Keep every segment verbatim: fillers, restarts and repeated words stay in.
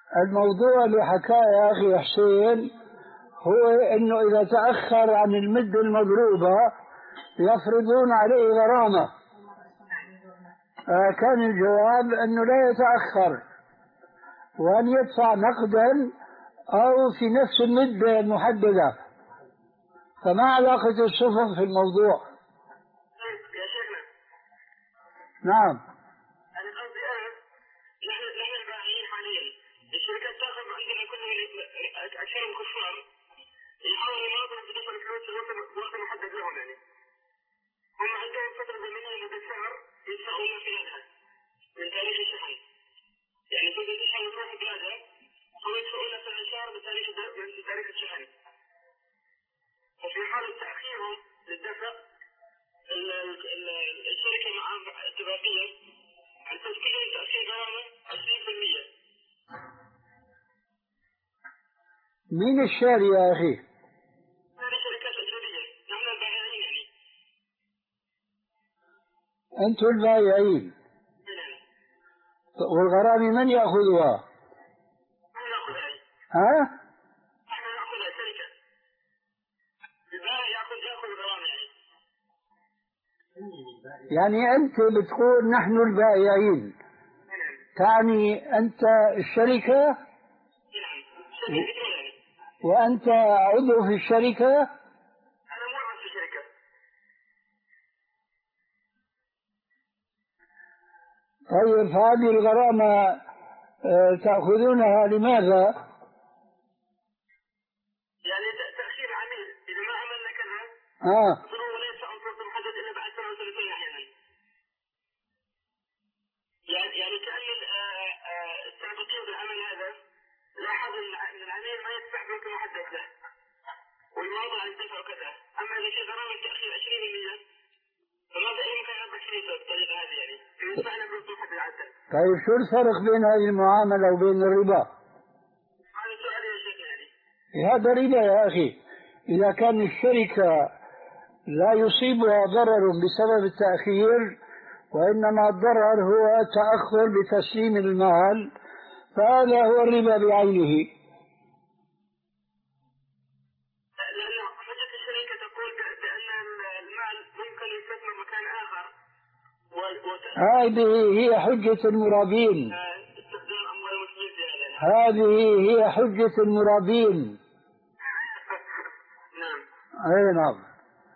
الموضوع اللي حكاه يا أخي حسين هو أنه إذا تأخر عن المدة المضروبة يفرضون عليه غرامة. آه كان الجواب أنه لا يتأخر وأن يدفع نقدا أو في نفس المدة المحددة. فما علاقة السفن في الموضوع؟ يا شيخنا نعم. أنا قصدي أنا نحن نحن البائعين حاليا الشركات تأخذ عندنا كل أكثرهم كفار يحاولوا يناظروا بدفع الفلوس في وقت محدد لهم. يعني هم عندهم فترة زمنية مدة شهر يدفعون خلالها من تاريخ الشحن. يعني تقدر تشحن وتروح بلادها هم يدفعون خلال شهر من تاريخ من تاريخ الشحن. وفي حالة تأخيرهم للدفع الشركة مع اتفاقية عن تسجيل تأخير غرامة عشرين بالمئة. مين الشاري يا أخي؟ هذه شركات أجنبية نحن البائعين. يعني أنتم البائعين والغرامة من يأخذها؟ نحن نأخذها. ها؟ نحن نأخذها شركة البائع يأخذ يأخذ الغرامة. يعني يعني أنت بتقول نحن البائعين، تعني أنت الشركة نعم شركة يعني وأنت عضو في الشركة؟ أنا موظف في شركة. طيب هذه الغرامة تأخذونها لماذا؟ يعني تأخير العميل إذا ما عملنا كذا آه. ظروف ليس أنفسهم محدد إلا بعد سنة وسنتين أحيانا. يعني يعني كأن السابقين بالعمل هذا لاحظ أن العميل ما يدفع بوقت محدد له ويواضع عن الدفع وكذا. أما إذا في غرامة تأخير عشرين بالمئة فماذا يمكن أن يربح فلوسه بالطريقة هذه؟ يعني يدفعنا بوقت محدد عدل. طيب شو الفرق بين هذه المعاملة وبين الربا؟ هذا سؤال يا شيخ. يعني هذا ربا يا أخي. إذا كان الشركة لا يصيبها ضرر بسبب التأخير وإنما الضرر هو التأخر بتسليم المال فهذا هو الربا بعينه. لأن حجة الشركة تقول بأن المال ممكن يستثمر مكان آخر. هذه هي حجة المرابين. استخدام أموال المسلمين في هذا. هذه هي حجة المرابين. نعم. أي نعم.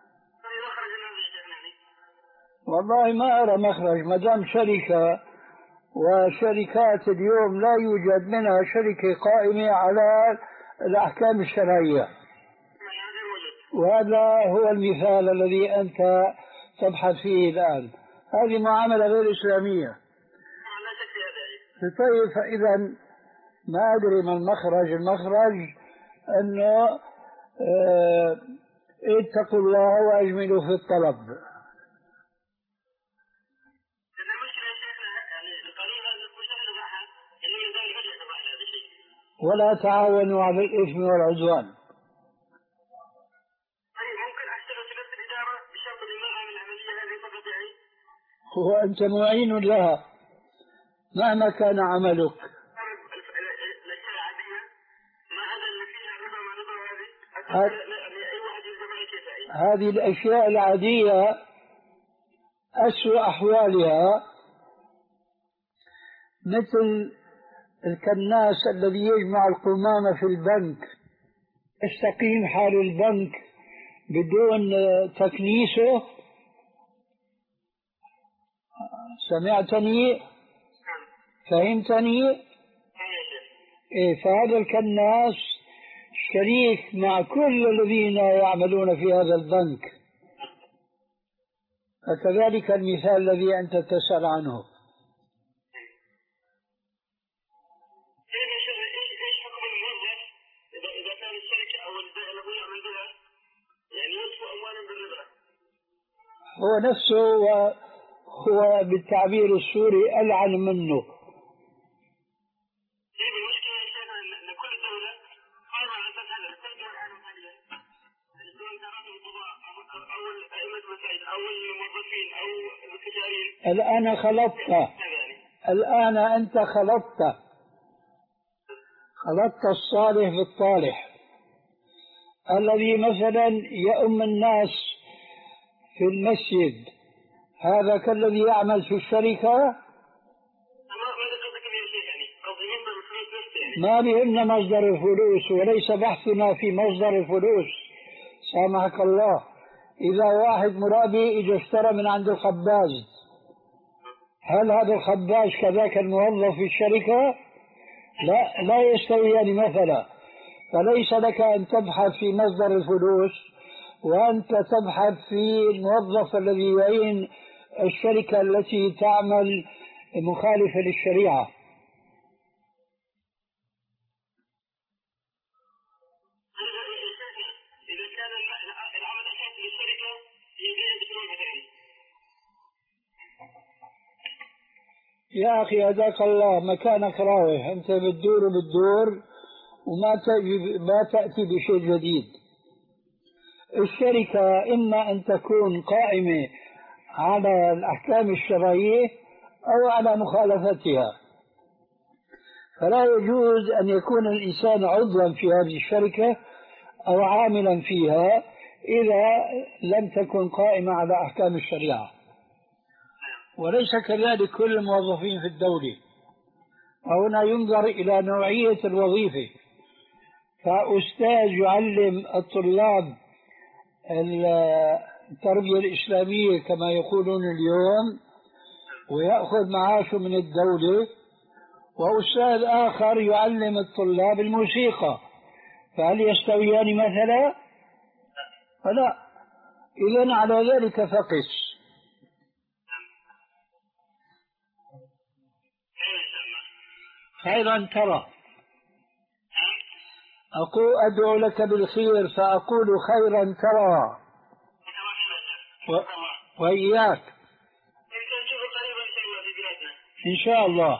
والله ما أرى مخرج ما دام شركة، وشركات اليوم لا يوجد منها شركة قائمة على الأحكام الشرعية، وهذا هو المثال الذي أنت تبحث فيه الآن. هذه معاملة غير إسلامية. طيب فإذا ما أدري ما المخرج. المخرج أنه اه اتقوا الله وأجملوا في الطلب. ولا تعاونوا على الإثم والعدوان. ممكن أشتغل في نفس الإدارة بشرط أن ما أعمل العملية هذه فقط يعني؟ هو أنت معين لها مهما كان عملك. الأشياء العادية ما هذا اللي فيها ربا ما ربا هذه أي واحد يلزمها كيف. هذه الأشياء العادية أسوأ أحوالها مثل الكناس الذي يجمع القمامة في البنك، يستقيم حال البنك بدون تكنيسه. سمعتني؟ فهمتني؟ إيه، فهذا الكناس شريك مع كل الذين يعملون في هذا البنك. فكذلك المثال الذي أنت تسأل عنه. هو نفسه هو بالتعبير السوري ألعن منه. الآن خلطت، الآن أنت خلطت. خلطت الصالح بالطالح. الذي مثلا يؤم الناس في المسجد هذا كالذي يعمل في الشركة. ما بهمنا مصدر الفلوس، وليس بحثنا في مصدر الفلوس سامحك الله. إذا واحد مرابي إجا اشترى من عند الخباز، هل هذا الخباز كذاك الموظف في الشركة؟ لا، لا يستويان مثلا. فليس لك أن تبحث في مصدر الفلوس وأنت تبحث في الموظف الذي يعين الشركة التي تعمل مخالفة للشريعة. يا أخي هداك الله مكانك راوح، أنت بتدور وبتدور وما ما تأتي بشيء جديد. الشركة إما أن تكون قائمة على الأحكام الشرعية أو على مخالفتها، فلا يجوز أن يكون الإنسان عضوا في هذه الشركة أو عاملا فيها إذا لم تكن قائمة على أحكام الشريعة. وليس كذلك كل الموظفين في الدولة. هنا ينظر إلى نوعية الوظيفة. فأستاذ يعلم الطلاب التربية الإسلامية كما يقولون اليوم ويأخذ معاشه من الدولة، وأستاذ آخر يعلم الطلاب الموسيقى، فهل يستويان مثلا؟ فلا. إذن على ذلك فقس. خيرا ترى. أقول أدعو لك بالخير فأقول خيرا ترى. و... وإياك إن شاء الله.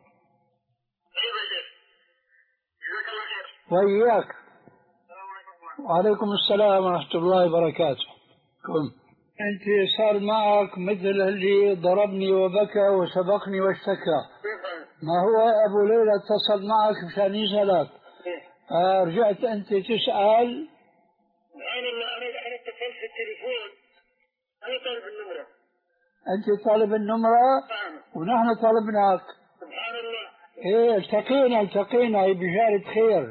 وإياك. وعليكم السلام ورحمة الله وبركاته. كن أنت صار معك مثل اللي ضربني وبكى وسبقني واشتكى. ما هو أبو ليلى اتصل معك مشان يسألك، رجعت أنت تسأل. أنا أنا أنا اتصلت في التليفون، أنا طالب النمرة. أنت طالب النمرة؟ نعم. ونحن طلبناك. سبحان الله. إيه التقينا التقينا هي بشارة خير.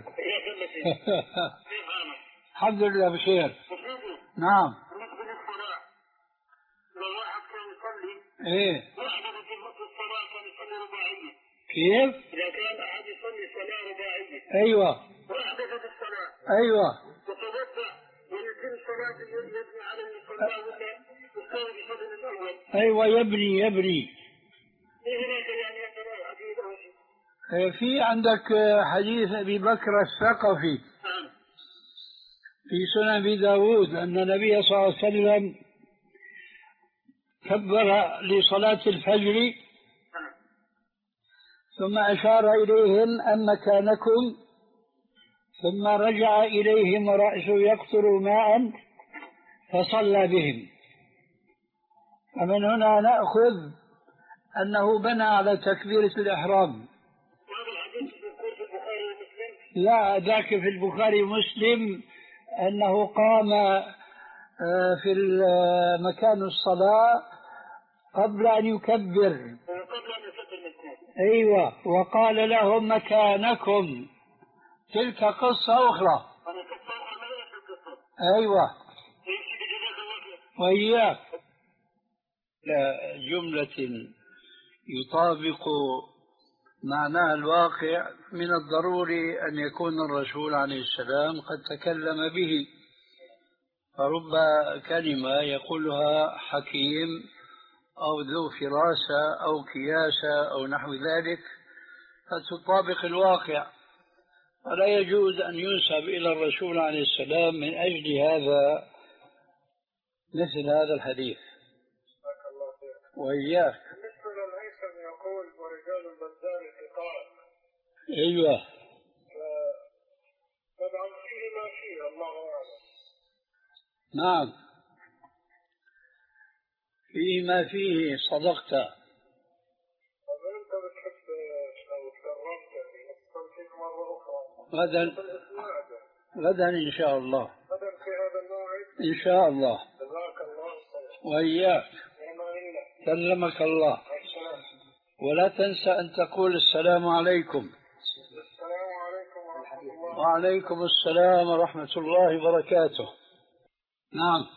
الحمد لله بخير. نعم. بالنسبة للصلاة، لو واحد كان يصلي إيه واحدة في وقت الصلاة كان يصلي رباعية. كيف؟ إذا كان أحد يصلي صلاة رباعية. أيوة. واحدة في الصلاة. أيوة. وتوضأ ويتم صلاة يبني على المصلى ولا يستوي بفضل الأول. أيوة يبني يبني. إيه هناك يعني يقرأ حديث أو شيء. في عندك حديث أبي بكر الثقفي في سنن أبي داود أن النبي صلى الله عليه وسلم كبر لصلاة الفجر ثم أشار إليهم أن مكانكم، ثم رجع إليهم ورأسه يقطر ماء فصلى بهم. فمن هنا نأخذ أنه بنى على تكبيرة الإحرام. لا ذاك في البخاري ومسلم أنه قام في مكان الصلاة قبل أن يكبر. أيوة. وقال لهم مكانكم. تلك قصة أخرى. أيوة. وإياك. جملة يطابق معناها الواقع من الضروري أن يكون الرسول عليه السلام قد تكلم به، فرب كلمة يقولها حكيم أو ذو فراسة أو كياسة أو نحو ذلك فتطابق الواقع، ولا يجوز أن ينسب إلى الرسول عليه السلام من أجل هذا مثل هذا الحديث. وإياك. بالنسبة للهيثم يقول ورجال البزار ثقات. أيوة. طبعا فيه ما فيه الله أعلم. نعم فيه ما فيه صدقت. طب أنت بتحب لو تكرمت يعني مرة أخرى. غدا غدا إن شاء الله. غدا في هذا الموعد. إن شاء الله. جزاك الله خير. وإياك. سلمك الله. ولا تنسى أن تقول السلام عليكم. السلام عليكم ورحمة الله. وعليكم السلام ورحمة الله وبركاته. نعم.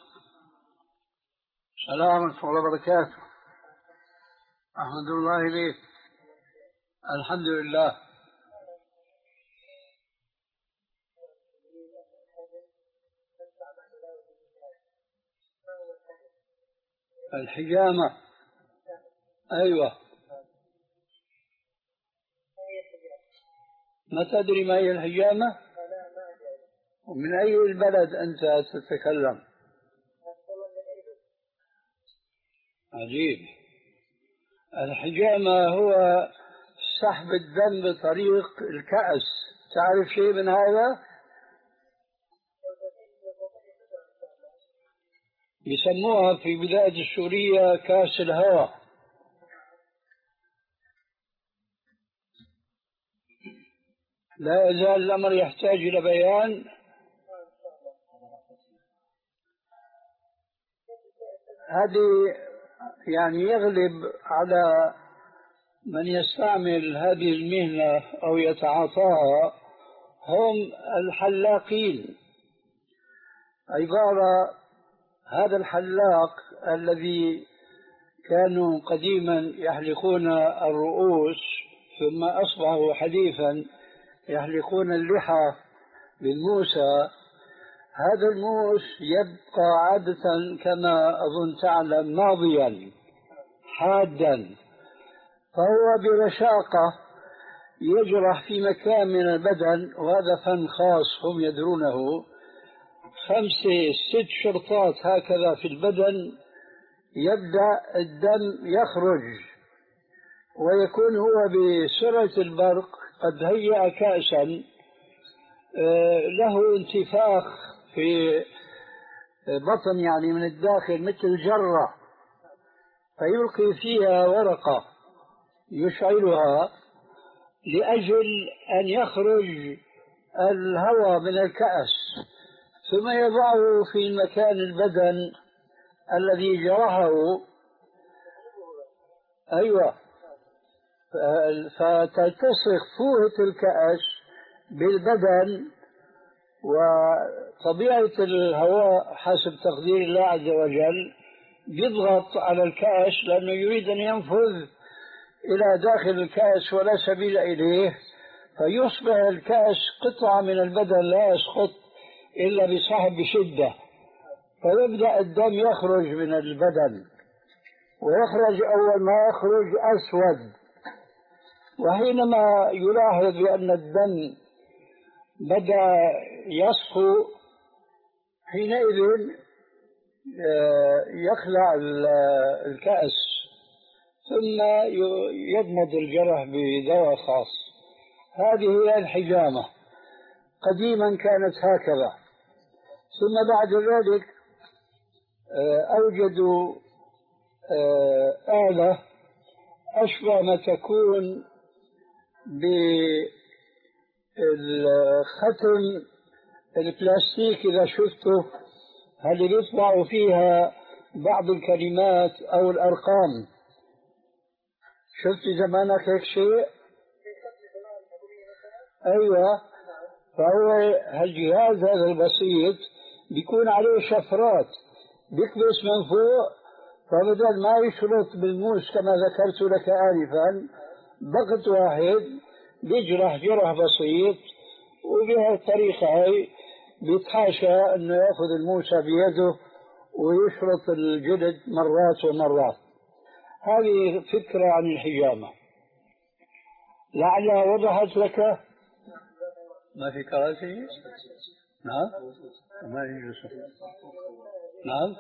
السلام ورحمة الله وبركاته. أحمد الله إليك. الحمد لله. الحجامة. أيوة. ما تدري ما هي الحجامة؟ ومن أي البلد أنت تتكلم؟ عجيب. الحجامة هو سحب الدم بطريق الكأس. تعرف شيء من هذا؟ يسموها في بلاد السورية كاس الهواء. لا يزال الأمر يحتاج إلى بيان. هذه يعني يغلب على من يستعمل هذه المهنة أو يتعاطاها هم الحلاقين. عبارة هذا الحلاق الذي كانوا قديما يحلقون الرؤوس ثم أصبحوا حديثا يحلقون اللحى بالموسى. هذا الموس يبقى عادة كما أظن تعلم ماضيا حادا، فهو برشاقة يجرح في مكان من البدن، وهذا فن خاص هم يدرونه. خمسة ست شرطات هكذا في البدن، يبدأ الدم يخرج، ويكون هو بسرعة البرق قد هيأ كأسا له انتفاخ في بطن يعني من الداخل مثل جرة، فيلقي فيها ورقة يشعلها لأجل أن يخرج الهواء من الكأس، ثم يضعه في مكان البدن الذي جرحه. أيوة. فتلتصق فوهة الكأس بالبدن، وطبيعة الهواء حسب تقدير الله عز وجل يضغط على الكأس لأنه يريد أن ينفذ إلى داخل الكأس ولا سبيل إليه، فيصبح الكأس قطعة من البدن لا يسقط إلا بسحب بشدة، فيبدأ الدم يخرج من البدن، ويخرج أول ما يخرج أسود، وحينما يلاحظ بأن الدم بدأ يصفو حينئذ يخلع الكأس، ثم يضمد الجرح بدواء خاص. هذه هي الحجامة. قديما كانت هكذا، ثم بعد ذلك أوجدوا آلة أشبه ما تكون بالختم البلاستيك إذا شفته، هل يطبع فيها بعض الكلمات أو الأرقام. شفت زمانك هيك شيء؟ أيوة. فهو هالجهاز هذا البسيط بيكون عليه شفرات بيكبس من فوق، فبدل ما يشرط بالموس كما ذكرت لك آنفا ضغط واحد بيجرح جرح بسيط، وبهالطريقة هاي بيتحاشى أنه يأخذ الموسى بيده ويشرط الجلد مرات ومرات. هذه فكرة عن الحجامة، لعلها وضحت لك. ما في كراسي؟ نعم. ما يجوز. نعم.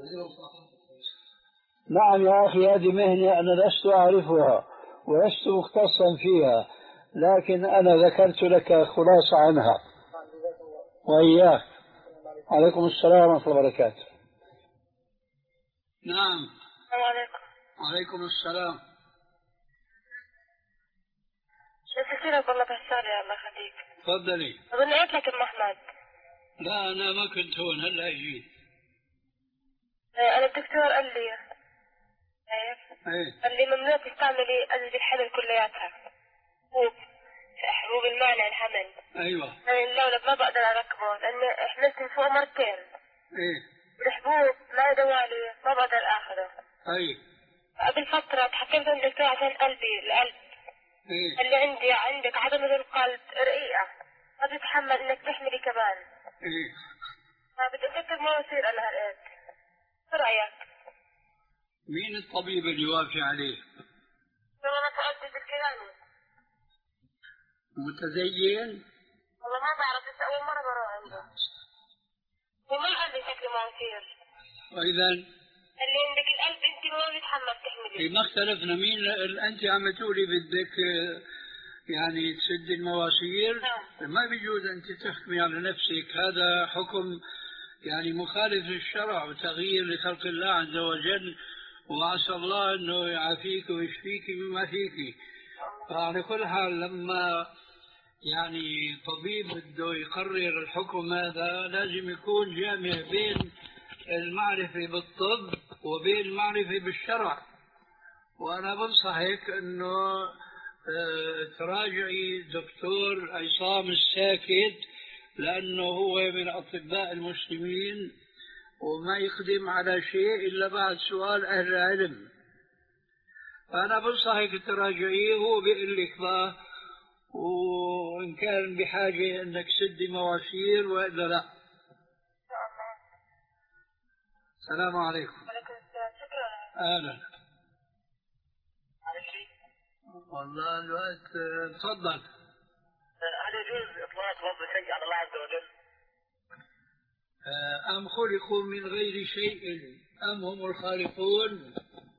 نعم يا أخي، هذه مهنة أنا لست أعرفها ولست مختصا فيها، لكن أنا ذكرت لك خلاصة عنها. وإياك. عليكم السلام ورحمة الله وبركاته. نعم. السلام عليكم. وعليكم السلام. نسيتك والله بهالسؤال يا الله يخليك. تفضلي. أظن قلت لك أم أحمد. لا أنا ما كنت هون، هلا جيت. أنا الدكتور قال لي ايه قال لي ممنوع تستعملي أدوية الحمل كلياتها. حبوب حبوب المانع الحمل. ايوه. أنا اللولب ما بقدر أركبه لأن حملت فوق مرتين. ايه. الحبوب ما دوالي ما بقدر آخذه. ايوه. قبل فترة تحكمت عند الدكتور عشان قلبي القلب. ايه. قال لي عندي عندك عضلة القلب رقيقة ما بتتحمل إنك تحملي كمان. ايه. فبدي أفكر ما يصير أنا هالقد. شو رأيك؟ مين الطبيب اللي وافي عليه؟ أنا سألت الكيلاني. متزين؟ والله ما بعرف بس أول مرة بروح عنده. وما قال لي شكلي ما يصير. وإذا؟ قال لي عندك القلب أنت ما بتتحمل تحملي. ما اختلفنا. مين أنت عم تقولي بدك يعني تسد المواسير؟ نعم. ما بيجوز أنت تحكمي على نفسك، هذا حكم يعني مخالف للشرع وتغيير لخلق الله عز وجل، وعسى الله أنه يعافيك ويشفيك مما فيك. فعلى كل حال لما يعني طبيب بده يقرر الحكم هذا لازم يكون جامع بين المعرفة بالطب وبين المعرفة بالشرع. وأنا بنصحك أنه تراجعي دكتور عصام الساكت، لأنه هو من أطباء المسلمين وما يقدم على شيء إلا بعد سؤال أهل العلم. فأنا بنصحك تراجعيه، هو بيقول لك بقى وإن كان بحاجة أنك سدي مواسير وإلا لا. السلام عليكم. وعليكم السلام. شكرا. أهلا. والله الوقت. تفضل. هل يجوز إطلاق لفظ شيء على الله عز وجل؟ أم خلقوا من غير شيء أم هم الخالقون؟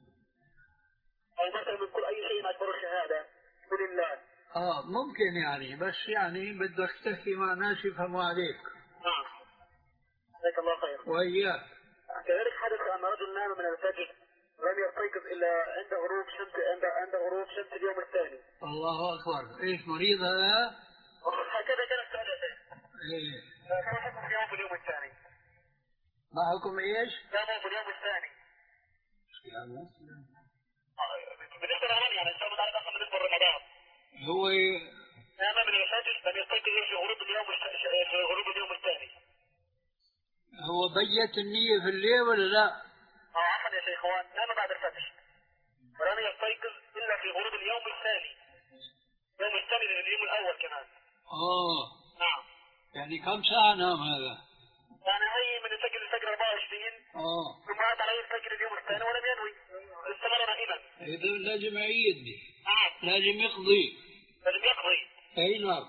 أو مثلا من كل أي شيء أكبر الشهادة قل الله. آه ممكن يعني، بس يعني بدك تحكي مع ناس يفهموا عليك. نعم. جزاك الله خير. وإياك. كذلك حدث أن رجل نام من الفجر لم يستيقظ إلا عند غروب شمس عند عند غروب شمس اليوم الثاني. الله أكبر. إيش مريض هذا؟ هكذا كان السؤال يا شيخ. إيه. كما حكم صيامه في اليوم الثاني؟ ما حكم إيش؟ صيامه في اليوم الثاني. صيامه؟ بالنسبة لرمضان يعني الصيام على الأقل بالنسبة لرمضان. هو نام من الفجر لم يستيقظ في غروب اليوم في غروب اليوم الثاني. هو بيت النية في الليل ولا لا؟ اه عفوا يا شيخ، هو نام بعد الفجر ولم يستيقظ إلا في غروب اليوم الثاني. اليوم الثاني لليوم الأول كمان. آه. نعم. يعني كم ساعة نام هذا؟ يعني هي من الفجر للفجر أربعة وعشرين. آه. ثم عاد عليه الفجر اليوم الثاني ولم ينوي، استمر نائما. إذا لازم يعيد. نعم. لازم يقضي. لازم يقضي. أي نعم.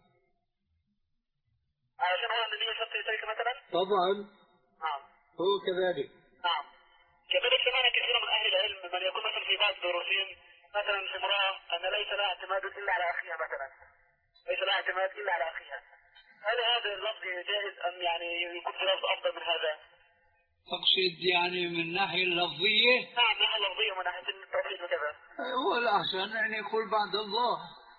علشان هو النبي شرط يشترك مثلا؟ طبعا. نعم. هو كذلك. نعم. كذلك سمعنا كثير من أهل العلم من يكون مثلا في بعض دروسهم مثلا في امرأة أن ليس لها اعتماد إلا على أخيها مثلا. ليس لها اعتماد إلا على أخيها. هل هذا اللفظ جائز أم يعني يكون في لفظ أفضل من هذا؟ تقصد يعني من الناحية اللفظية؟ نعم من الناحية اللفظية ومن ناحية التوحيد وكذا. هو الأحسن أن يقول بعد الله،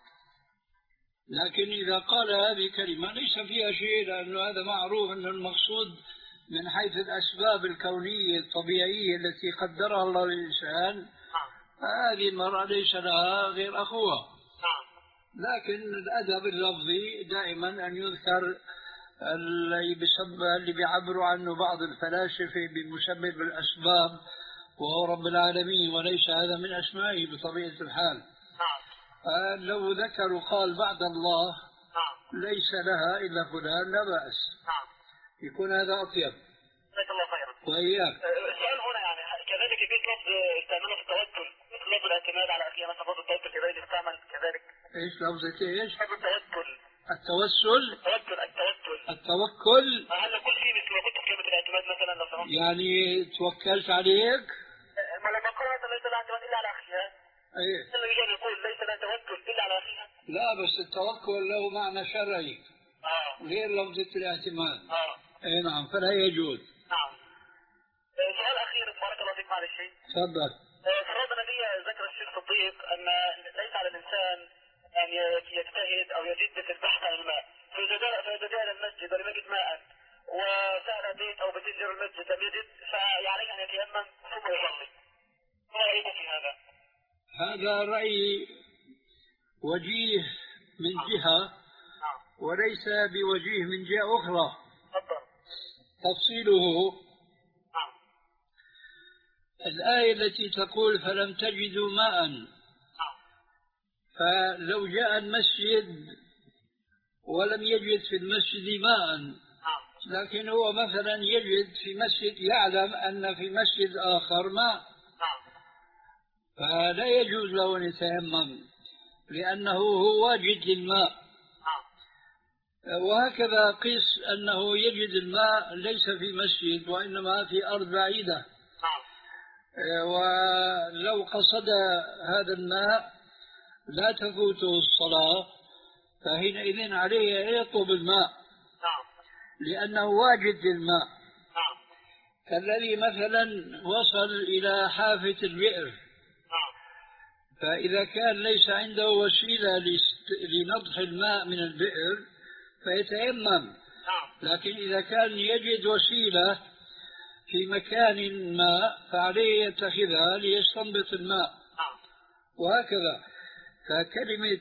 لكن إذا قال هذه كلمة ليس فيها شيء، لأنه هذا معروف أن المقصود من حيث الأسباب الكونية الطبيعية التي قدرها الله للإنسان. هذه المرأة ليس لها غير أخوها. لكن الأدب اللفظي دائما أن يذكر اللي بسبب اللي بيعبروا عنه بعض الفلاسفة بمسبب الأسباب وهو رب العالمين، وليس هذا من أسمائه بطبيعة الحال. لو ذكر وقال بعد الله ليس لها إلا فلان لا بأس، يكون هذا أطيب. جزاك الله خيرا. وإياك. السؤال هنا يعني كذلك يجوز لفظ استعماله في التوكل مثل لفظ الاعتماد على أخيها مثلا لفظ التوكل كذلك يستعمل كذلك. إيش لفظة إيش؟ لفظ التوكل. التوسل. التوكل التوكل. التوكل. هل نقول فيه مثل ما قلت في كلمة الاعتماد مثلا لو سمحت؟ يعني توكلت عليك؟ ما لما قال مثلا ليس لها اعتماد إلا على أخيها. إيه. اللي يجي يقول ليس لها توكل إلا على أخيها. لا بس التوكل له معنى شرعي. آه. غير لفظة الاعتماد. آه. إيه نعم فلا يجوز. نعم. سؤال أخير بارك الله فيك معلش. تفضل. فرض النبي ذكر الشيخ صديق أن ليس على الإنسان يعني يجتهد أو يجد في البحث عن الماء، فإذا جاء فإذا جاء إلى المسجد ولم يجد ماء وسأل بيت أو بتجر المسجد لم يجد، فعليه أن يتيمم ثم يصلي. ما رأيك في هذا؟ هذا رأي وجيه من جهة وليس بوجيه من جهة أخرى. تفصيله الآية التي تقول فلم تجدوا ماء، فلو جاء المسجد ولم يجد في المسجد ماء، لكن هو مثلا يجد في مسجد، يعلم أن في مسجد آخر ماء، فلا يجوز له أن يتيمم لأنه هو واجد للماء. وهكذا قس أنه يجد الماء ليس في مسجد وإنما في أرض بعيدة، ولو قصد هذا الماء لا تفوته الصلاة، فحينئذ عليه أن يطلب الماء لأنه واجد للماء. كالذي مثلا وصل إلى حافة البئر، فإذا كان ليس عنده وسيلة لنضح الماء من البئر فيتيمم، لكن إذا كان يجد وسيلة في مكان ما فعليه يتخذها ليستنبط الماء، وهكذا. فكلمة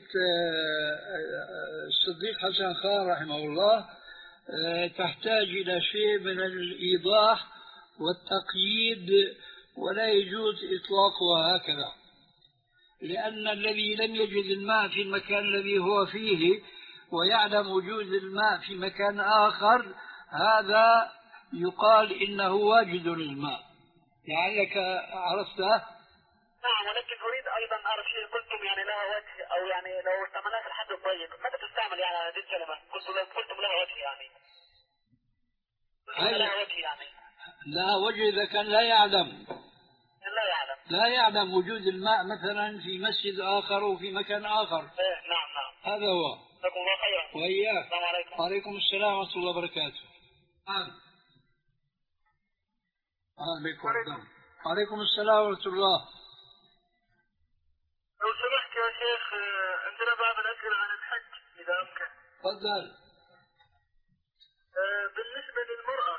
الصديق حسن خان رحمه الله تحتاج إلى شيء من الإيضاح والتقييد، ولا يجوز إطلاقها هكذا، لأن الذي لم يجد الماء في المكان الذي هو فيه ويعلم وجود الماء في مكان آخر، هذا يقال إنه واجد للماء. لعلك عرفته؟ نعم، ولكن أريد أيضا أعرف شيء. قلتم يعني لها وجه، أو يعني لو استعملناها في الحد الضيق، متى تستعمل يعني هذه الكلمة؟ قلتم لها وجه يعني لها وجه يعني لا وجه إذا كان لا يعلم لا يعلم لا يعلم وجود الماء مثلا في مسجد آخر وفي مكان آخر. إيه نعم نعم. هذا هو. جزاكم الله خيرا. وإياك. السلام عليكم. وعليكم السلام ورحمة الله وبركاته. أهلا بكم. وعليكم السلام ورحمة الله. لو سمحت يا شيخ، عندنا بعض الأسئلة عن الحج إذا أمكن. تفضل. بالنسبة للمرأة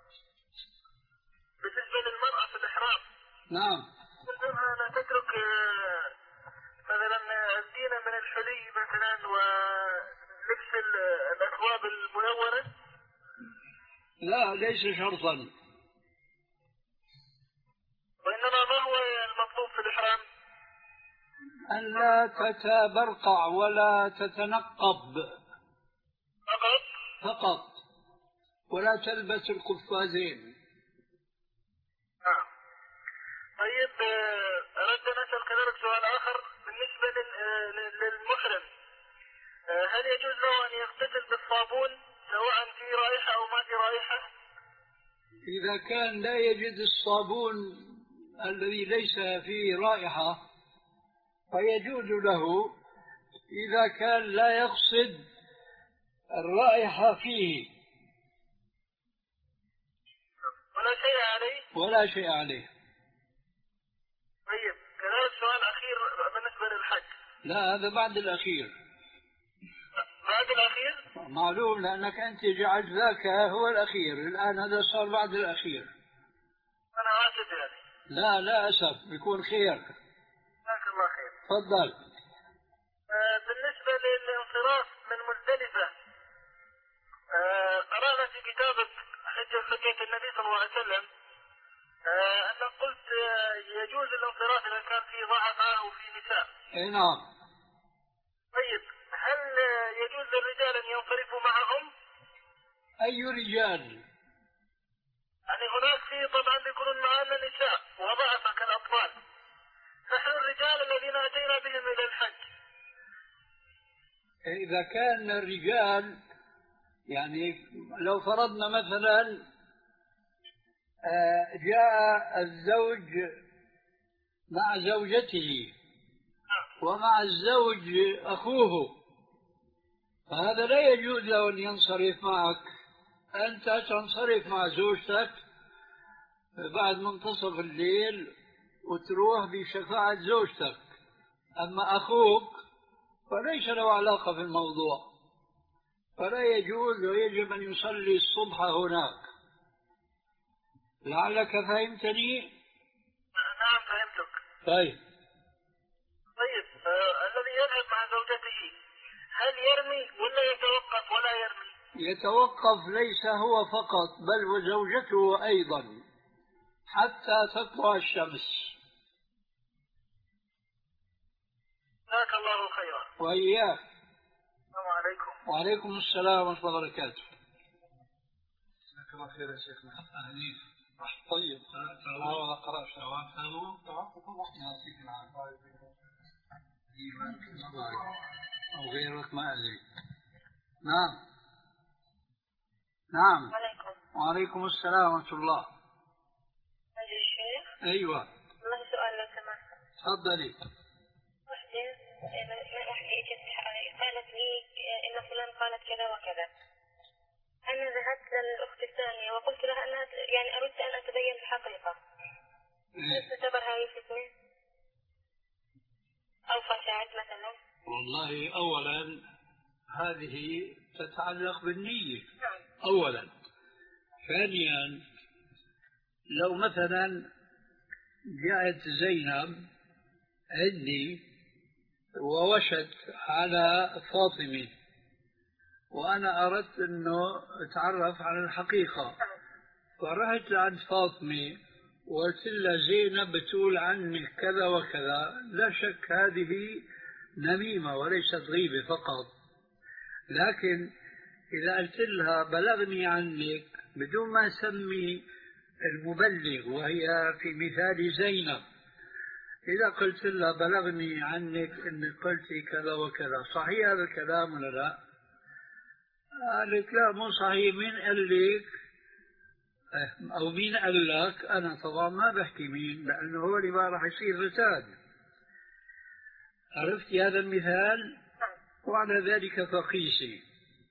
بالنسبة للمرأة في الإحرام. نعم. كلها لا تترك مثلا الزينة من الحلي مثلا ولبس الأثواب الملونة. لا ليس شرطا، وإنما ما هو المطلوب في الإحرام؟ أن لا تتبرقع ولا تتنقب فقط فقط، ولا تلبس القفازين. نعم. طيب أردت أن أسأل كذلك سؤال آخر بالنسبة للمحرم، هل يجوز له أن يغتسل بالصابون سواء في رائحة أو ما في رائحة؟ إذا كان لا يجد الصابون الذي ليس فيه رائحة فيجوز له، إذا كان لا يقصد الرائحة فيه ولا شيء عليه ولا شيء عليه. طيب كذلك سؤال أخير بالنسبة للحج. لا هذا بعد الأخير. بعد الأخير؟ معلوم، لأنك أنت جعلت ذاك هو الأخير، الآن هذا صار بعد الأخير. أنا آسف يعني. لا لا أسف، بيكون خير. جزاك الله خير. تفضل. آه بالنسبة للانصراف من مزدلفة، آه قرأنا في كتابك حجة حجة النبي صلى الله عليه وسلم آه أنك قلت آه يجوز الانصراف إذا كان في ضعفاء أو في نساء. أي نعم. طيب هل يجوز للرجال أن ينصرفوا معهم؟ أي رجال؟ يعني هناك في طبعا يكونون معنا نساء وضعفاء كالأطفال، نحن الرجال الذين أتينا بهم إلى الحج. إذا كان الرجال يعني لو فرضنا مثلا جاء الزوج مع زوجته ومع الزوج أخوه، فهذا لا يجوز له أن ينصرف معك. أنت تنصرف مع زوجتك بعد منتصف الليل وتروح بشفاعة زوجتك، أما أخوك فليس له علاقة في الموضوع، فلا يجوز ويجب أن يصلي الصبح هناك. لعلك فهمتني؟ نعم فهمتك. طيب طيب آه الذي يذهب مع زوجته هل يرمي ولا يتوقف ولا يرمي؟ يتوقف ليس هو فقط بل وزوجته أيضا حتى تطلع الشمس. جزاك الله خيرا. وإياك. السلام عليكم. وعليكم السلام ورحمة الله وبركاته. جزاك الله خير يا شيخنا. أهلين. طيب قرأت قرأت توافقوا توافقوا يعطيك العافية. أو غيرك ما أدري. نعم نعم. عليكم. وعليكم السلام ورحمة الله. أجل الشيخ. أيوة. والله سؤال لو سمحت. تفضلي. وحدة وحدة اجت قالت لي إن فلان قالت كذا وكذا. أنا ذهبت للأخت الثانية وقلت لها أنها يعني أردت أن أتبين الحقيقة. هل تعتبر هذه فتنة؟ أو فساد مثلا؟ والله أولا هذه تتعلق بالنية. نعم. أولا. ثانيا لو مثلا جاءت زينب عندي ووشت على فاطمة وأنا أردت أنه أتعرف على الحقيقة، فرحت عند فاطمة وقلت لها زينب بتقول عنك كذا وكذا، لا شك هذه نميمة وليست غيبة فقط. لكن إذا قلت لها بلغني عنك بدون ما أسمي المبلغ، وهي في مثال زينب، إذا قلت لها بلغني عنك أنك قلتي كذا وكذا، صحيح هذا الكلام ولا لا؟ قالت لا مو صحيح. مين قال لك أو مين قال لك؟ أنا طبعا ما بحكي مين، لأنه هو اللي ما راح يصير فساد. عرفت هذا المثال؟ وعلى ذلك فقيسي.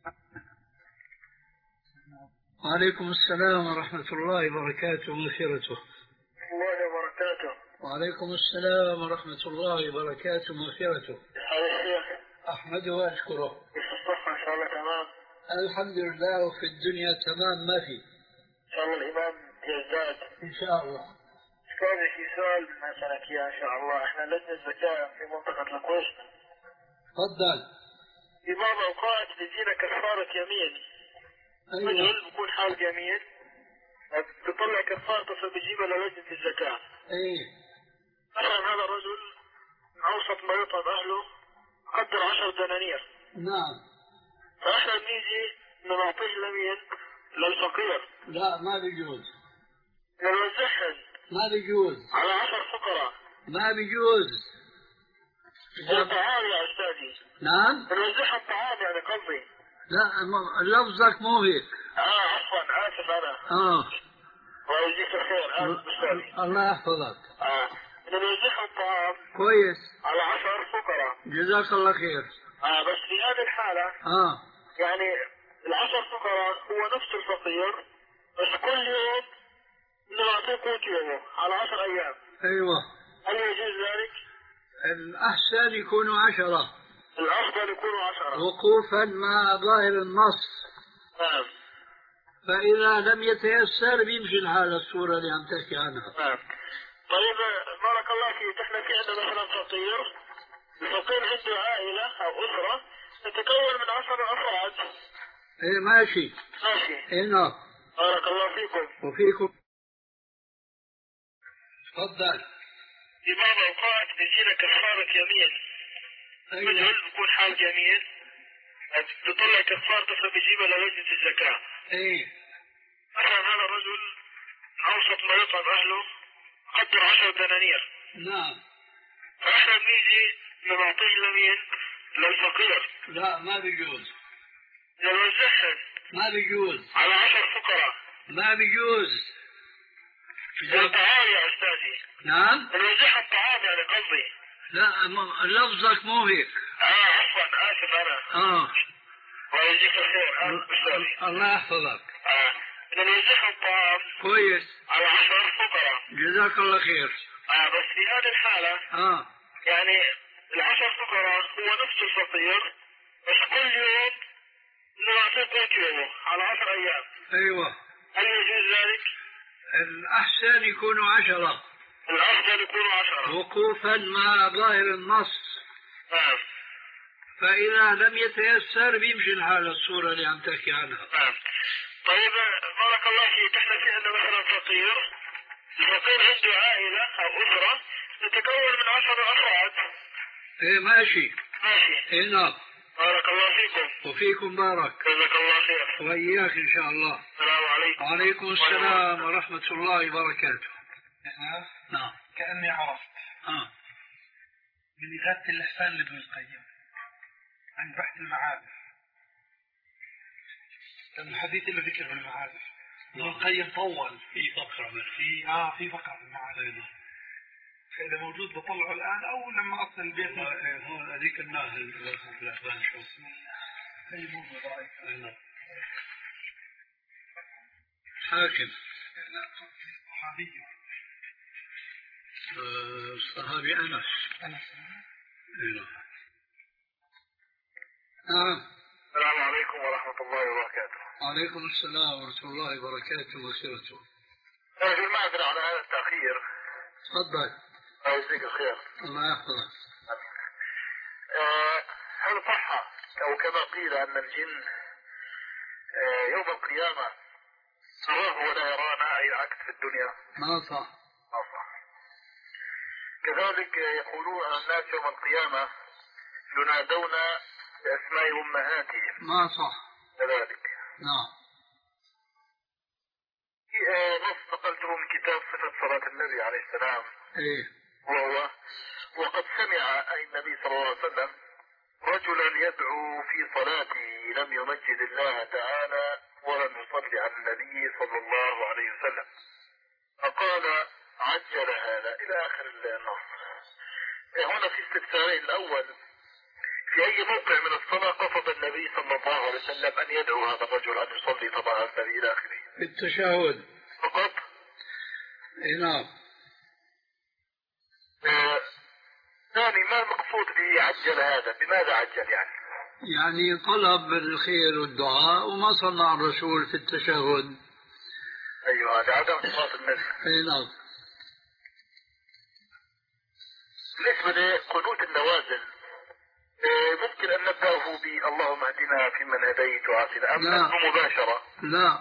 وعليكم السلام ورحمة الله وبركاته ومغفرته. الله وبركاته. وعليكم السلام ورحمة الله وبركاته ومغفرته. هذا الشيخ أحمده وأشكره. الصحة إن شاء الله تمام. الحمد لله. وفي الدنيا تمام ما في. إن شاء الله الإمام يزداد. إن شاء الله. أستاذي في سؤال بنسألك إياه إن شاء الله. إحنا لجنة الزكاة في منطقة الكويت. تفضل. في بعض الأوقات بيجينا كفارة يمين. أيوة. رجل بكون حال يمين بيطلع كفارته فبيجيبها للجنة الزكاة. إيه. مثلا هذا الرجل أوسط ما يطعم أهله قدر عشر دنانير. نعم. فإحنا بنيجي نعطيه اليمين للفقير. لا ما بيجوز. نوزعهن. ما بيجوز. على عشر فقراء. ما بيجوز. الطعام يا أستاذي. نعم. نوزعها الطعام يعني قصدي. لا لفظك مو هيك. آه عفوا آسف أنا. آه. ويجزيك الخير. آسف أستاذي. الله يحفظك. آه. نوزعها الطعام. كويس. على عشر فقراء. جزاك الله خير. آه بس في هذه الحالة. آه. يعني العشر فقراء هو نفس الفقير بس كل يوم نعطيه قوت يومه على عشر أيام. أيوة. هل يجوز ذلك؟ الأحسن يكونوا عشرة. الأفضل يكونوا عشرة. وقوفا مع ظاهر النص. نعم. فإذا لم يتيسر بيمشي الحال الصورة اللي عم تحكي عنها. نعم. طيب بارك الله فيك. احنا في عندنا مثلا فقير. الفقير عنده عائلة أو أسرة تتكون من عشر أفراد. إيه ماشي. ماشي. إيه نعم. بارك الله فيكم. وفيكم. تفضل. في بعض الأوقات بيجينا كفارة يمين. أيوة. رجل بيكون حال يمين بيطلع كفارته فبيجيبها للجنة الزكاة. إيه. مثلا هذا الرجل أوسط ما يطعم أهله قدر عشر دنانير. نعم. فإحنا بنيجي نعطيه اليمين للفقير. لا ما بيجوز. نوزعهن. ما بيجوز. على عشر فقراء. ما بيجوز. الطعام يا أستاذي. نعم. نوزعها الطعام يعني قصدي. لا م... لفظك مو هيك. آه عفوا آسف أنا. آه. ويجزيك الخير. آسف أستاذي. الله يحفظك. آه. نوزعها الطعام. كويس. على عشر فقراء. جزاك الله خير. آه بس في هذه الحالة. آه. يعني العشر فقراء هو نفس الفقير بس كل يوم نعطيه قوت يومه على عشر أيام. أيوة. هل يجوز ذلك؟ الأحسن يكونوا عشرة. الأفضل يكونوا عشرة. وقوفا مع ظاهر النص. نعم. فإذا لم يتيسر بيمشي الحال الصورة اللي عم تحكي عنها. نعم. طيب بارك الله فيك، احنا في عندنا مثلا فقير، الفقير عنده عائلة أو أسرة تتكون من عشر أفراد. إيه ماشي. ماشي. إيه نعم. بارك الله فيكم. وفيكم بارك. جزاك الله خير. وإياك إن شاء الله. السلام عليكم. وعليكم السلام ورحمة الله وبركاته. نعم. نعم. كأني عرفت. آه. من إغاثة اللحفان لابن القيم عن بحث المعارف. الحديث اللي ذكر في المعارف ابن القيم طول في فقرة في اه في فقرة في المعارف. فإذا موجود بطلعه الآن أو لما أصل البيت. هون هذيك الناس اللحفان شو هي موجود رأيك. حاكم. صحابي. صحابي أنس. أنس. نعم. السلام عليكم ورحمة الله وبركاته. وعليكم السلام ورحمة الله وبركاته وبركاته. أرجو المعذرة على هذا التأخير. تفضل. الله يجزيك الخير. الله يحفظك. أه هل صح أو كما قيل أن الجن أه يوم القيامة تراه ولا يرانا أي عكس في الدنيا؟ ما صح. ما صح. كذلك يقولون أن الناس يوم القيامة ينادون بأسماء أمهاتهم. ما صح. كذلك. نعم. نص نقلته من كتاب صفة صلاة النبي عليه السلام. إيه. وهو وقد سمع أي النبي صلى الله عليه وسلم رجلا يدعو في صلاته لم يمجد الله تعالى ولم يصلي على النبي صلى الله عليه وسلم فقال عجل هذا إلى آخر النص. هنا في استفسارين. الأول، في أي موقع من الصلاة قصد النبي صلى الله عليه وسلم أن يدعو هذا الرجل أن يصلي طبعا النبي إلى آخره؟ في التشهد فقط. إيه نعم. ثاني، ما المقصود به عجل هذا؟ بماذا عجل يعني؟ يعني طلب الخير والدعاء وما صلى على الرسول في التشهد. أيوة، لعدم صلاة النبي. إيه نعم. بالنسبة لقنوت النوازل ممكن أن نبدأه ب اللهم اهدنا فيمن هديت وعافنا أم نبدأ مباشرة؟ لا،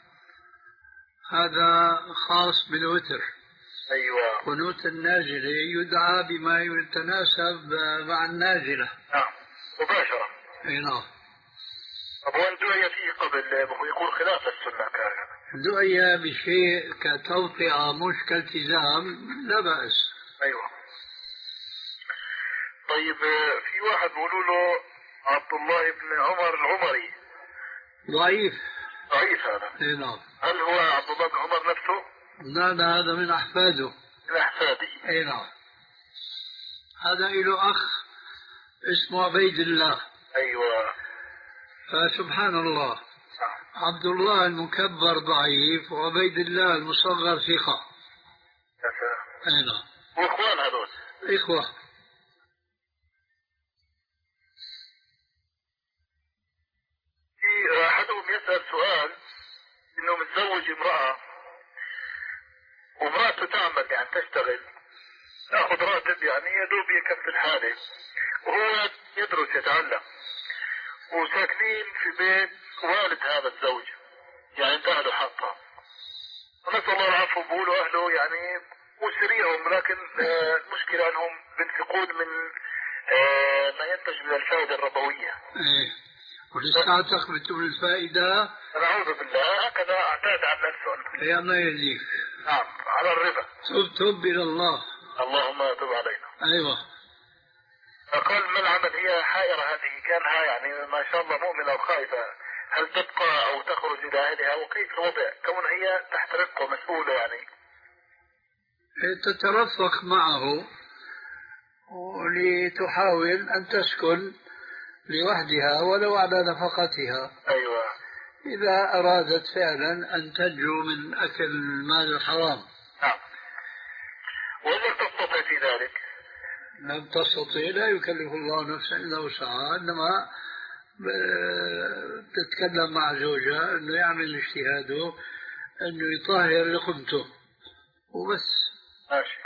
هذا خاص بالوتر. أيوة. قنوت النازلة يدعى بما يتناسب مع النازلة. نعم، مباشرة. اي نعم. طب وان دعي فيه قبل يكون خلاف السنة كان؟ دعي بشيء كتوطئة مش كالتزام لا بأس. أيوة. طيب، في واحد بيقولوا له عبد الله بن عمر العمري ضعيف. ضعيف هذا؟ اي نعم. هل هو عبد الله بن عمر نفسه؟ لا لا، هذا من أحفاده. من أحفاده. اي نعم. هذا له أخ اسمه عبيد الله. أيوة. فسبحان الله، عبد الله المكبر ضعيف وعبيد الله المصغر ثقة. اي نعم. واخوان هذول؟ اخوة. في احدهم يسأل سؤال انه متزوج امرأة ومراته تعمل يعني تشتغل تاخذ راتب يعني يدوب يكفي الحالة وهو يدرس يتعلم وساكنين في بيت والد هذا الزوج يعني انتهى له حقها ونسأل الله العفو. بيقولوا اهله يعني مسريهم لكن آه المشكلة انهم بينفقون من آه ما ينتج من الفائدة الربوية. ايه ولساتك بتقول الفائدة؟ نعوذ بالله، هكذا اعتاد على نفسهم. يا الله يهديك. نعم، على الربا. تب تب الى الله. اللهم تب علينا. ايوه. فقال ما العمل؟ هي حائرة هذه كانها يعني ما شاء الله مؤمنة وخائفة، هل تبقى او تخرج الى اهلها وكيف الوضع كون هي تحت رقه مسؤولة يعني؟ تترفق معه ولتحاول ان تسكن لوحدها ولو على نفقتها. ايوه. اذا ارادت فعلا ان تنجو من اكل المال الحرام. نعم. وإن لم تستطع في ذلك؟ لم تستطع لا يكلف الله نفسا إلا وسعها، إنما تتكلم مع زوجها أنه يعمل اجتهاده أنه يطهر لقمته وبس. ماشي.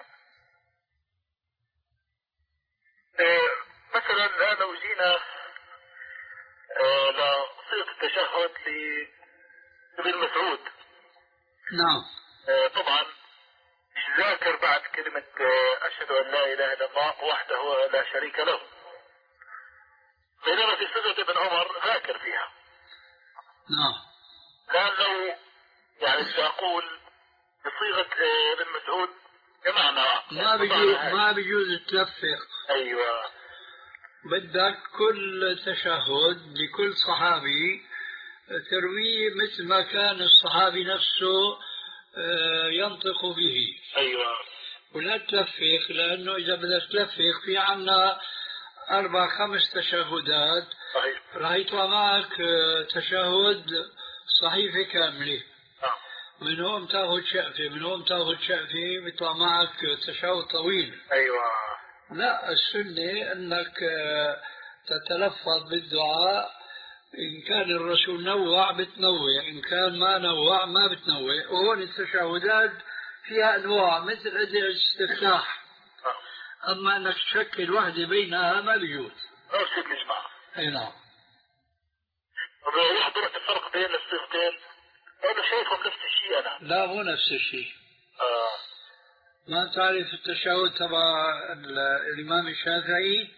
إيه مثلا الآن لو جينا إيه لصيغة التشهد لابن مسعود. نعم. إيه طبعا مش ذاكر بعد كلمة أشهد أن لا إله إلا الله وحده لا شريك له، بينما في صيغة ابن عمر ذاكر فيها. نعم. كان لو يعني سأقول بصيغة ابن مسعود بمعنى ما بيجوز ما بيجوز تلفق. أيوة. بدك كل تشهد لكل صحابي ترويه مثل ما كان الصحابي نفسه ينطق به. أيوة. ولا تلفق، لأنه إذا بدك تلفق في عنا أربع خمس تشهدات. صحيح. راح يطلع معك تشهد صحيفة كاملة. آه. من هون تاخذ شقفة، من هون تاخذ شقفة، بيطلع معك تشهد طويل. أيوة. لا، السنة أنك تتلفظ بالدعاء. إن كان الرسول نوع بتنوع، إن كان ما نوع ما بتنوع. وهون التشهدات فيها أنواع مثل أدعية الاستفتاح. آه. أما أنك تشكل وحدة بينها ما بيجوز. أو شيء نجمع. أي نعم. وحضرت الفرق بين الصيغتين؟ أنا شايفهم نفس الشيء أنا. لا مو نفس الشيء. آه. ما تعرف التشهد تبع الإمام الشافعي؟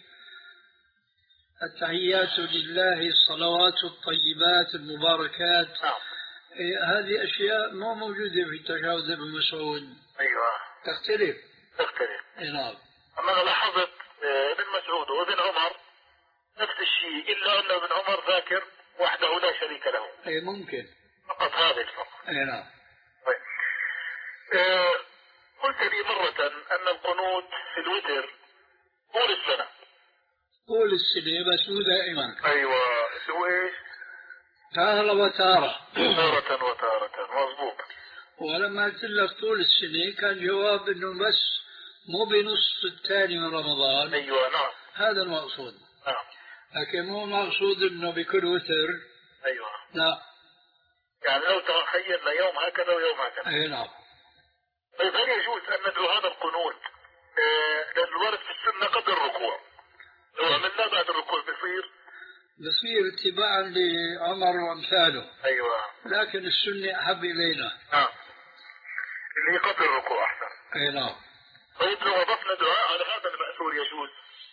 التحيات لله، الصلوات الطيبات المباركات. نعم. إيه هذه أشياء مو موجودة في تشهد ابن مسعود. أيوة. تختلف. تختلف. إيه نعم. أما أنا لاحظت ابن مسعود وابن عمر نفس الشيء، إلا أن ابن عمر ذاكر وحده لا شريك له. أي ممكن. فقط هذا الفرق. أي نعم. طيب. آه قلت لي مرة أن القنوت في الوتر طول السنة. طول السنة بس مو دائما. أيوة. شو إيش؟ تارة وتارة. تارة وتارة. مضبوط. ولما قلت لك طول السنة كان جواب إنه بس مو بنصف الثاني من رمضان. أيوة. نعم. هذا المقصود. نعم. لكن مو مقصود إنه بكل وتر. أيوة. لا. يعني لو تخيلنا يوم هكذا ويوم هكذا. أي نعم. طيب هل يجوز أن ندعو هذا القنوت آه لأن الورد في السنة قبل الركوع؟ لو عملنا بعد الركوع بصير؟ بصير اتباعا لعمر وأمثاله. أيوة. لكن السنة أحب إلينا. نعم. اللي قبل الركوع أحسن. أي نعم. طيب لو أضفنا دعاء على هذا المأثور يجوز؟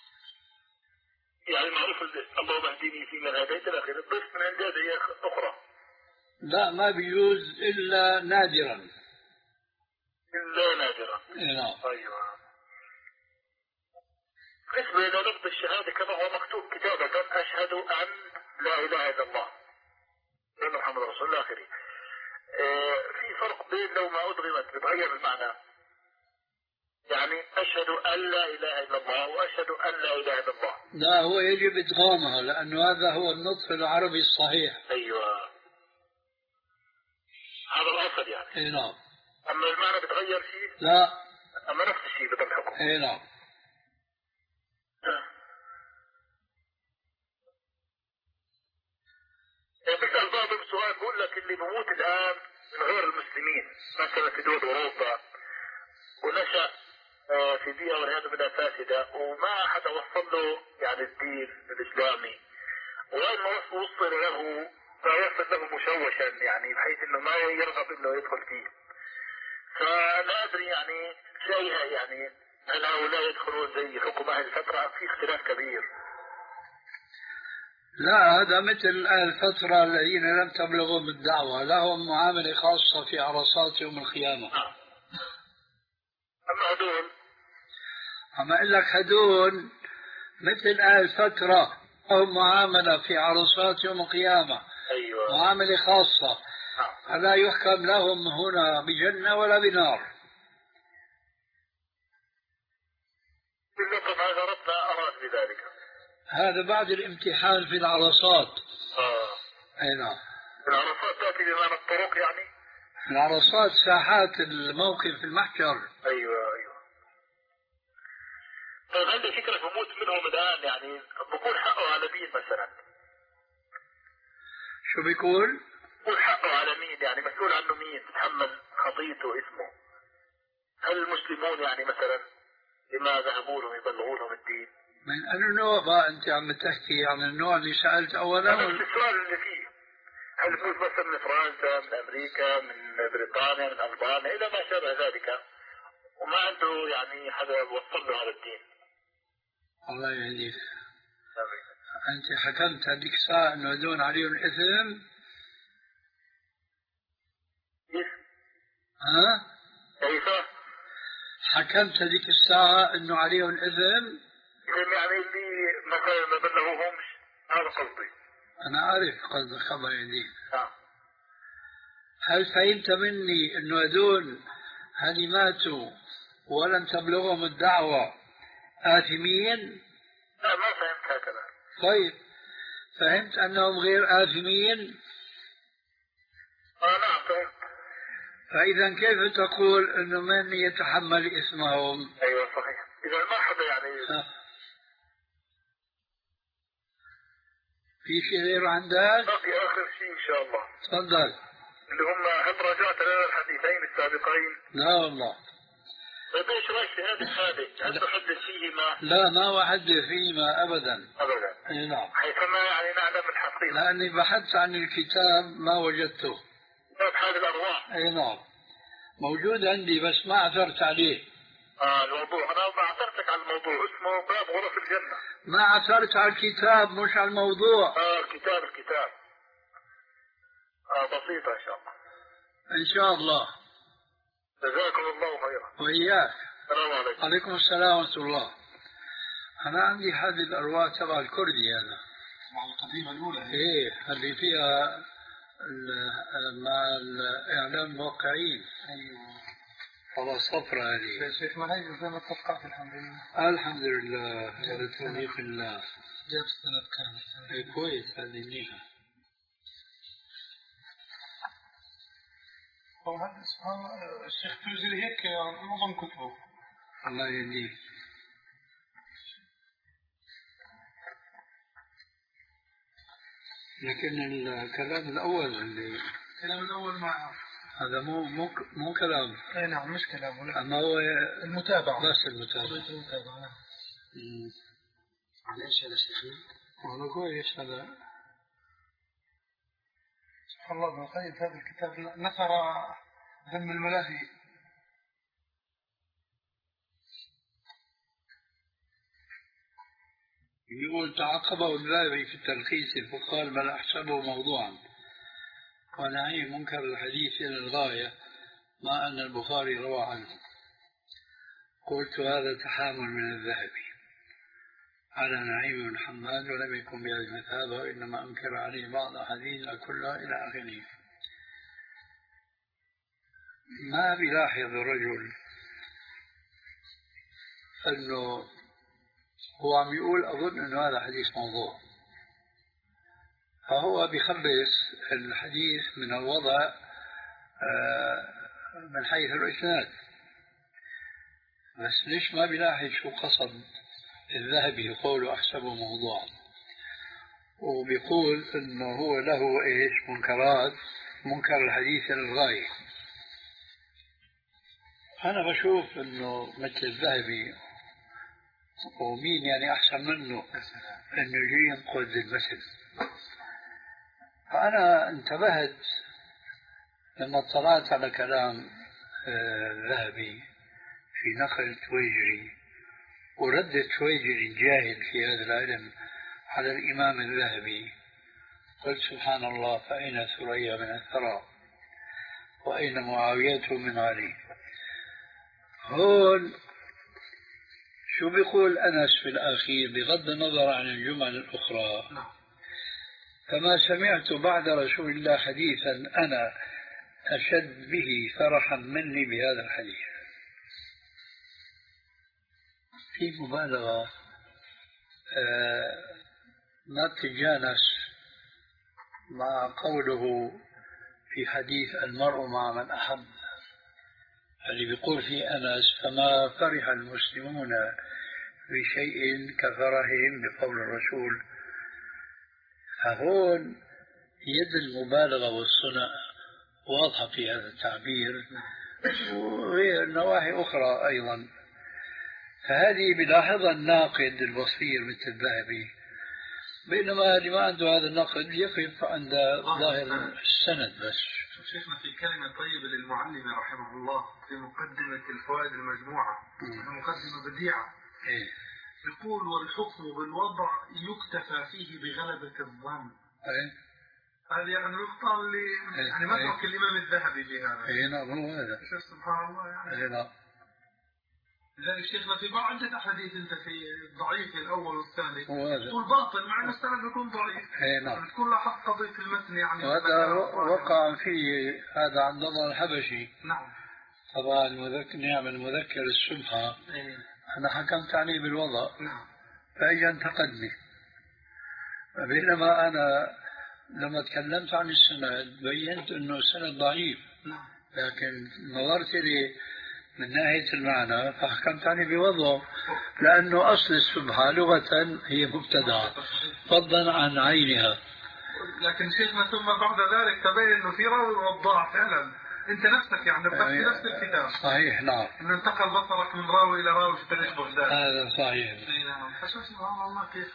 يعني معروف اللهم اهدني فيمن هديت إلى آخره، ضف من عند أدعية أخرى. لا ما بيجوز إلا نادرا. إلا نادرا. أي نعم. أيوة. بالنسبة إلى لفظ الشهادة كما هو مكتوب كتابة أشهد أن لا إله إلا الله أن محمد رسول الله آخره. آه في فرق بين لو ما أدغمت بتغير المعنى. يعني أشهد أن لا إله إلا الله وأشهد أن لا إله إلا الله. لا هو يجب إدغامها لأنه هذا هو النطق العربي الصحيح. أيوة. هذا الأصل يعني. أي نعم. أما المعنى بتغير شيء؟ لا. أما نفس الشيء بدل الحكم. أي نعم. بسأل بعضهم سؤال بقول لك اللي بموت الآن من غير المسلمين مثلا في دول أوروبا ونشأ في بيئة والعياذ بالله فاسدة وما حدا وصل له يعني الدين الإسلامي، وأول ما وصل له فيصل له مشوشا يعني بحيث إنه ما يرغب إنه يدخل فيه. فلا أدري يعني شيئا يعني هل هؤلاء يدخلون زي حكم أهل الفترة؟ في اختلاف كبير. لا هذا مثل الفترة الذين لم تبلغهم الدعوة لهم معاملة خاصة في عرصات يوم القيامة. أما هدول أما أقول لك هدول مثل أهل الفترة لهم معاملة في عرصات يوم القيامة. أيوة. معاملة خاصة. فلا يحكم لهم هنا بجنة ولا بنار. بالنسبة هذا ربنا أراد بذلك. هذا بعد الامتحان في العرصات. آه. أي نعم. العرصات تأتي بمعنى الطرق يعني؟ العرصات ساحات الموقف في المحشر. أيوة أيوة. طيب عندي فكرة بموت منهم الآن يعني بكون حقه على مين مثلا؟ شو بيقول؟ بكون حقه على مين يعني مسؤول عنه مين؟ تحمل خطيته اسمه؟ هل المسلمون يعني مثلا لما ذهبوا لهم يبلغوا لهم الدين؟ من أي نوع بقى أنت عم تحكي عن النوع اللي سألت أولا؟ نفس السؤال اللي فيه. هل بكون مثلا من فرنسا، من أمريكا، من بريطانيا، من ألبانيا إلى ما شابه ذلك، وما عنده يعني حدا وصل له هذا الدين؟ الله يهديك. أنت حكمت هذيك الساعة أنه هدول عليهم الإثم؟ كيف؟ ها؟ كيف؟ حكمت هذيك الساعة أنه عليهم الإثم؟ يعني اللي مثلا ما بلغوهمش، هذا قصدي. أنا أعرف قصدك الله يهديك. نعم. هل فهمت مني أنه هدول هذي ماتوا ولم تبلغهم الدعوة آثمين؟ لا ما فهمت هكذا. طيب فهمت أنهم غير آثمين؟ آه نعم فهمت. فإذا كيف تقول أنه من يتحمل اسمهم؟ أيوة صحيح. إذا ما حدا يعني ها. في شيء غير عندك؟ باقي آخر شيء إن شاء الله. تفضل. اللي هم هل راجعت لنا الحديثين السابقين؟ لا والله. طيب ايش رايك في هذه الحادث؟ هل تحدث فيهما؟ لا ما أحدث فيهما أبدا. أبدا. أي نعم. حيثما يعني نعلم الحقيقة. لأني بحثت عن الكتاب ما وجدته. باب حال الأرواح. أي نعم. موجود عندي بس ما عثرت عليه. آه الموضوع أنا ما عثرتك على الموضوع اسمه باب غرف الجنة. ما عثرت على الكتاب مش على الموضوع. آه الكتاب الكتاب. آه بسيطة إن شاء الله. إن شاء الله. جزاكم الله خيرا. وإياك. السلام عليكم. عليكم السلام ورحمة الله. أنا عندي هذه الأرواح تبع الكردي هذا. القديمة الأولى. إيه اللي فيها مع الإعلام الموقعين. أيوه. طبعا الصفرة هذه. شيخ ما هي زي ما اتفقت الحمد لله. الحمد لله هذا توفيق الله. جاب السند كامل. إيه كويس هذه منيحة. وهذا سبحان الله الشيخ توزيل هيك معظم كتبه. الله يهديك. لكن الكلام الأول اللي الكلام الأول ما هذا مو مو مو كلام. اي نعم مش كلام ولا. أما هو المتابعة. بس المتابعة. المتابعة نعم. على إيش هذا شيخنا؟ والله كويس هذا. سبحان الله ابن القيم في هذا الكتاب نثر ذم الملاهي. يقول تعقبه الذهبي في التلخيص فقال بل أحسبه موضوعا ونهي منكر الحديث إلى الغاية مع أن البخاري روى عنه. قلت هذا تحامل من الذهبي على نعيم بن حماد ولم يكن بهذه المثابة وإنما أنكر عليه بعض أحاديث كلها إلى آخره. ما بيلاحظ الرجل أنه هو عم يقول أظن أنه هذا حديث موضوع، فهو بيخبص الحديث من الوضع من حيث الإسناد، بس ليش ما بيلاحظ شو قصد الذهبي قوله أحسبه موضوعا، وبيقول أنه هو له إيش منكرات، منكر الحديث للغاية. أنا بشوف أنه مثل الذهبي ومين يعني أحسن منه أنه يجي ينقد المثل. فأنا انتبهت لما اطلعت على كلام الذهبي في نقل تويجري وردت تويجري الجاهل في هذا العلم على الإمام الذهبي، قلت سبحان الله، فأين ثريا من الثرى وأين معاوية من علي. هون شو بيقول أنس في الأخير بغض النظر عن الجمل الأخرى؟ فما سمعت بعد رسول الله حديثا أنا أشد به فرحا مني بهذا الحديث. في مبالغة آه ما تتجانس مع قوله في حديث المرء مع من أحب، اللي بيقول فيه أنس فما فرح المسلمون بشيء كفرحهم بقول الرسول. فهون يد المبالغة والصنع واضحة في هذا التعبير، وهي نواحي أخرى أيضا. فهذه بلاحظها الناقد البصير مثل الذهبي، بينما اللي ما عنده هذا النقد يقف عند ظاهر السند بس. شيخنا في كلمة طيبة للمعلم رحمه الله في مقدمة الفوائد المجموعة، مقدمة بديعة، إيه؟ يقول: والحكم بالوضع يكتفى فيه بغلبة الظن. إيه؟ هذه يعني النقطة اللي إيه؟ يعني مترك إيه؟ الإمام الذهبي بهذا. إيه نعم هو هذا. سبحان الله يعني. إيه نعم. لذلك شيخنا في بعض عدة أحاديث أنت في الضعيف الأول والثاني تقول باطل مع أن السند يكون ضعيف. إيه نعم. بتكون لاحظت قضية المتن يعني. وهذا وقع فيه هذا عند الله الحبشي. نعم. طبعا المذكر نعم المذكر السبحة. إيه؟ أنا حكمت عليه بالوضع. نعم. فإجا انتقدني. بينما أنا لما تكلمت عن السند بينت أنه السند ضعيف. نعم. لكن نظرت لي من ناحية المعنى فحكمت عليه بوضعه، لأنه أصل السبحة لغة هي مبتدعة فضلا عن عينها. لكن شيخنا ثم بعد ذلك تبين أنه في راوي وضاع فعلا. أنت نفسك يعني في نفس الكتاب. صحيح نعم. أنه انتقل بصرك من راوي إلى راوي في تاريخ بغداد. هذا صحيح. أي نعم. فشوف سبحان الله كيف.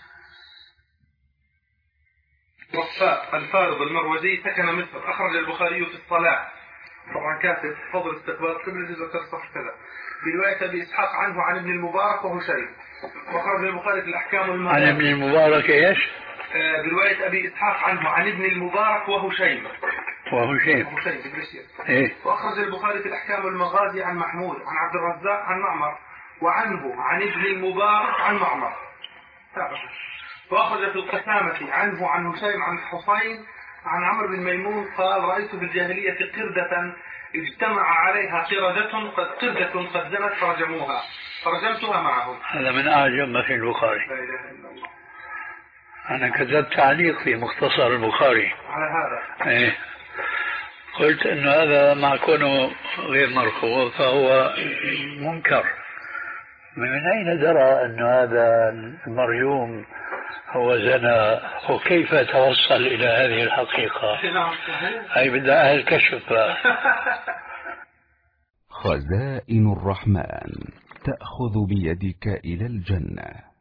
وفاء الفارض المروزي سكن مصر، أخرج البخاري في الصلاة، طبعا كاتب فضل استقبال قبل جزء صح كذا، برواية أبي إسحاق عنه عن ابن المبارك وهشيم، وأخرج البخاري في الأحكام المغازي. عن ابن المبارك إيش؟ آه برواية أبي إسحاق عنه عن ابن المبارك وهشيم. وهشيم. وهشيم بالبشير. إيه؟ وأخرج البخاري في الأحكام المغازي عن محمود عن عبد الرزاق عن معمر، وعنه عن ابن المبارك عن معمر. وأخرج في القسامة عنه عن هشيم عن حسين عن عمرو بن ميمون قال: رأيت في الجاهلية قردة اجتمع عليها قردة قد قردة قد زنت فرجموها فرجمتها معهم. هذا من أعجب ما في البخاري. لا إله إلا الله. أنا كتبت تعليق في مختصر البخاري على هذا. إيه؟ قلت إنه هذا مع كونه غير مرفوع فهو منكر. من أين درى أن هذا المرجوم هو زنا، وكيف توصل إلى هذه الحقيقة؟ أي بدأ أهل الكشف. خزائن الرحمن تأخذ بيدك إلى الجنة.